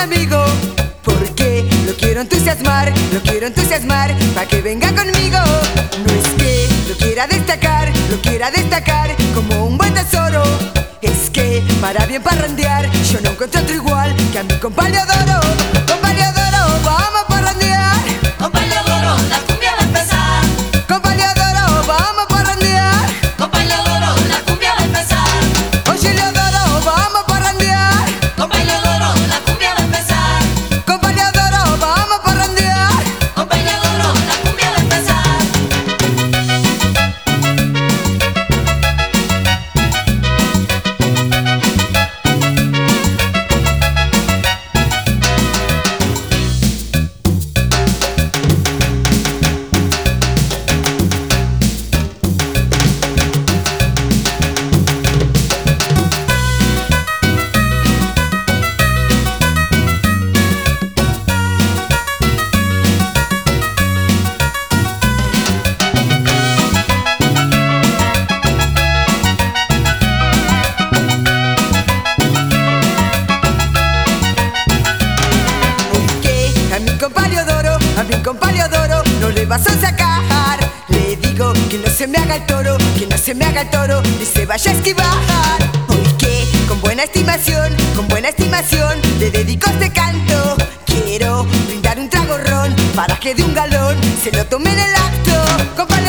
amigo, porque lo quiero entusiasmar, para que venga conmigo. No es que lo quiera destacar como un buen tesoro. Es que para bien parrandear yo no encuentro otro igual que a mi compadre adoro. Compadre adoro, vamos a parrandear. Compadre adoro, la cumbia va a empezar. Compadre adoro, vamos a parrandear. Compadre adoro, la cumbia va a empezar. Oye, le adoro, vamos a parrandear. Compadre adoro, la cumbia va a empezar. Compadre adoro, vamos a parrandear. Compadre adoro, la cumbia va a empezar. A mi compadre adoro, no le vas a sacar. Le digo que no se me haga el toro, y se vaya a esquivar. Hoy que con buena estimación, le dedico este canto. Quiero brindar un trago ron para que de un galón se lo tome en el acto. Compadre